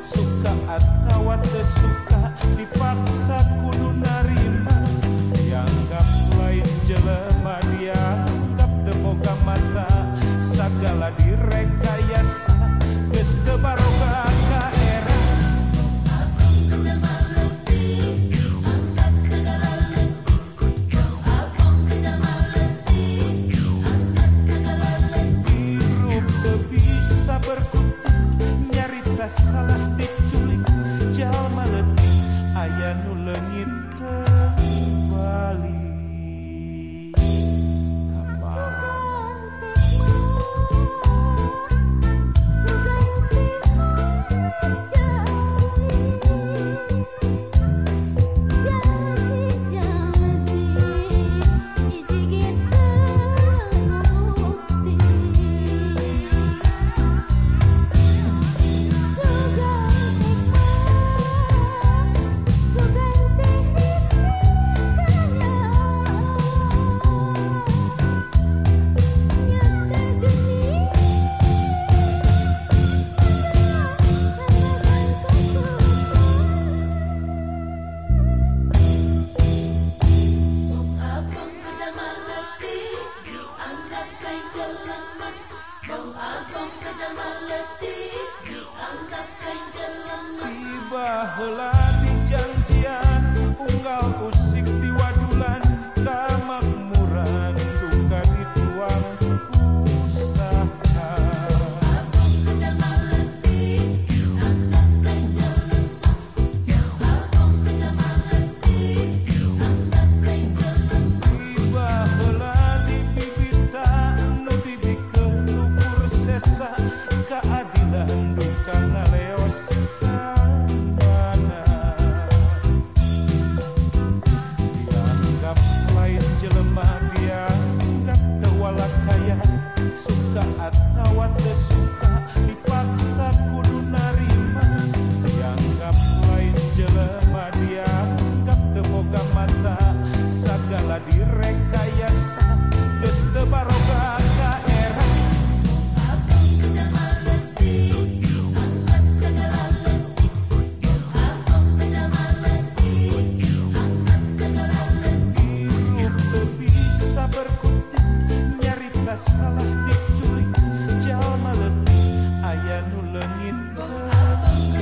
suka atawa teu suka dipaksa kudu narima, dianggap lain jelema dianggap teu boga mata, sagala direkayasa geus teu baroga ka era. Salah diculik jalma leutik aya nu leungit bali baheula di janjian unggal usik di wadulan kamakmuran duka dituang usaha baheula di bibita nu dibikeun ukur sesa keadilan duka ngaleos jelema dianggap teu walak kaya, suka atawa teu suka dipaksa kudu narima, dianggap lain jelema dianggap teu boga mata, sagala direkayasa geus teu baroga ka era. Salah diculik jalma leutik aya nu leungit